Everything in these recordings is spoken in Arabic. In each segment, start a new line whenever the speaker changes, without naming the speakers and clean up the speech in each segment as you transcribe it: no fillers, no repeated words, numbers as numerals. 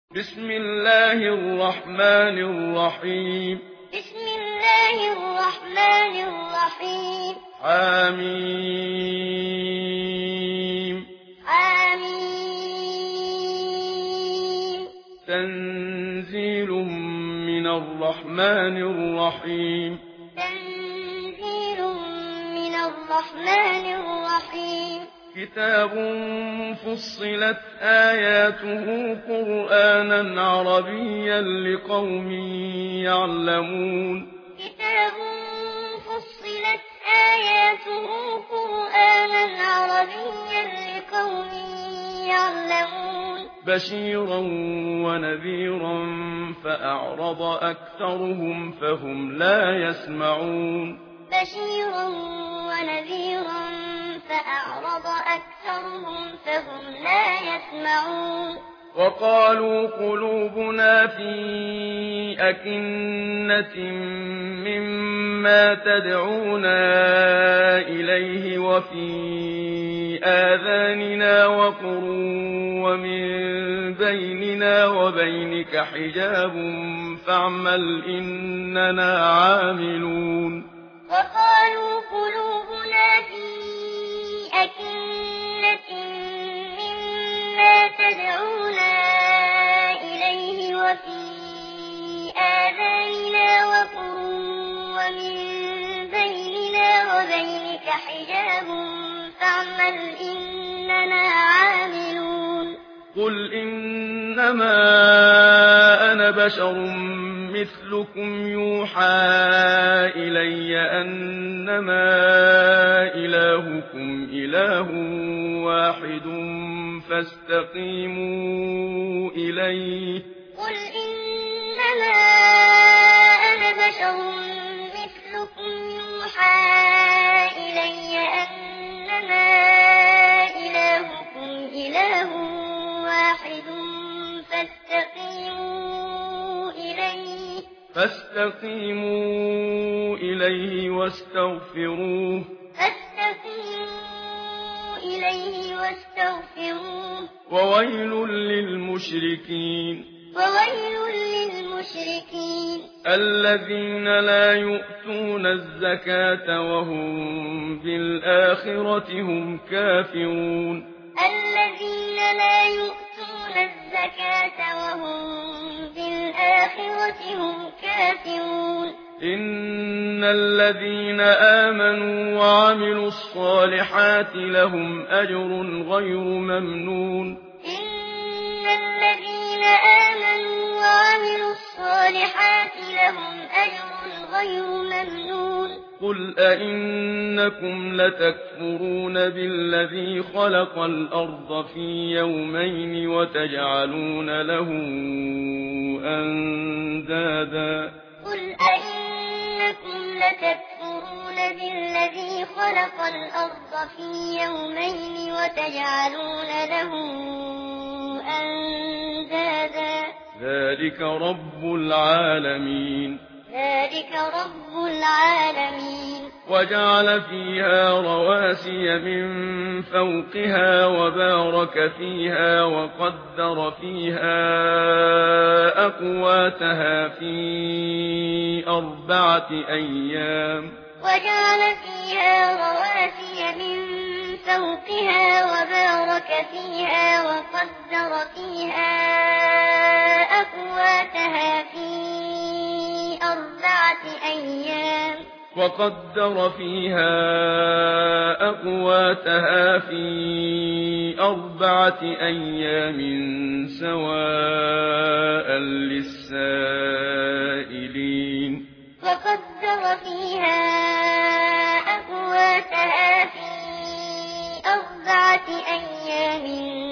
بسم الله الرحمن الرحيم
بسم الله الرحمن الرحيم
حميم
حميم
تنزيل من الرحمن الرحيم
تنزيل من الرحمن الرحيم
كتاب فصلت آياته قرآنا عربيا لقوم يعلمون
كتاب فصلت آياته قرآنا عربيا لقوم يعلمون
بشيرا ونذيرا فأعرض أكثرهم فهم لا يسمعون
بشيرا ونذيرا فأعرض أكثرهم فهم لا يسمعون
وقالوا قلوبنا في أكنة مما تدعونا إليه وفي آذاننا وقر ومن بيننا وبينك حجاب فاعمل إننا عاملون
وقالوا قلوبنا في أكنة مما تدعونا إليه وفي آذاننا وقر ومن بيننا وبينك حجاب فاعمل إننا عاملون
قل إنما أنا بشر مثلكم يوحى إلي أنما إلهكم إله واحد فاستقيموا إليه
قل إنما أنا بشر مثلكم يوحى إلي أنما إلهكم إله واحد
فاستقيموا إليه واستغفروه وويل للمشركين الذين لا يؤتون الزكاة وهم بالآخرة هم كافرون
الذين لا يؤتون الزكاة وهم بالآخرة هم كافرون
إن الذين آمنوا وعملوا الصالحات لهم أجر غير ممنون
إن الذين آمنوا وعملوا الصالحات لهم أجر غير ممنون
قل أئنكم لتكفرون بالذي خلق الأرض في يومين وتجعلون له أندادا
قل أئنكم لتكفرون بالذي خلق الأرض في يومين وتجعلون له أندادا
ذلك رب العالمين وجعل فيها رواسي من فوقها وبارك فيها وقدر فيها أقواتها في 4 أيام
وجعل فيها رواسي من فوقها وبارك فيها وقدر فيها أقواتها في 4 أيام
سواء للسائلين
وقدر فيها أقواتها في 4 أيام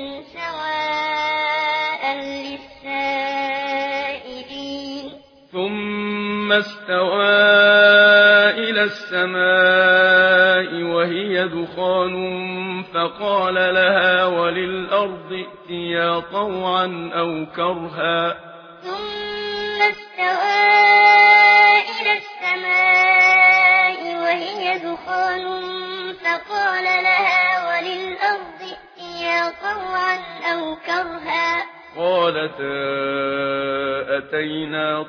سواء للسائلين
ثم استوى إلى السماء وهي دخان فقال لها وللأرض ائتيا طوعا أو كرها
ثم استوى إلى السماء وهي دخان فقال لها وللأرض ائتيا طوعا أو كرها
قالتا أتينا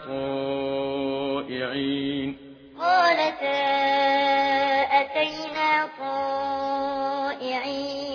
طائعين
قالتا أتينا طائعين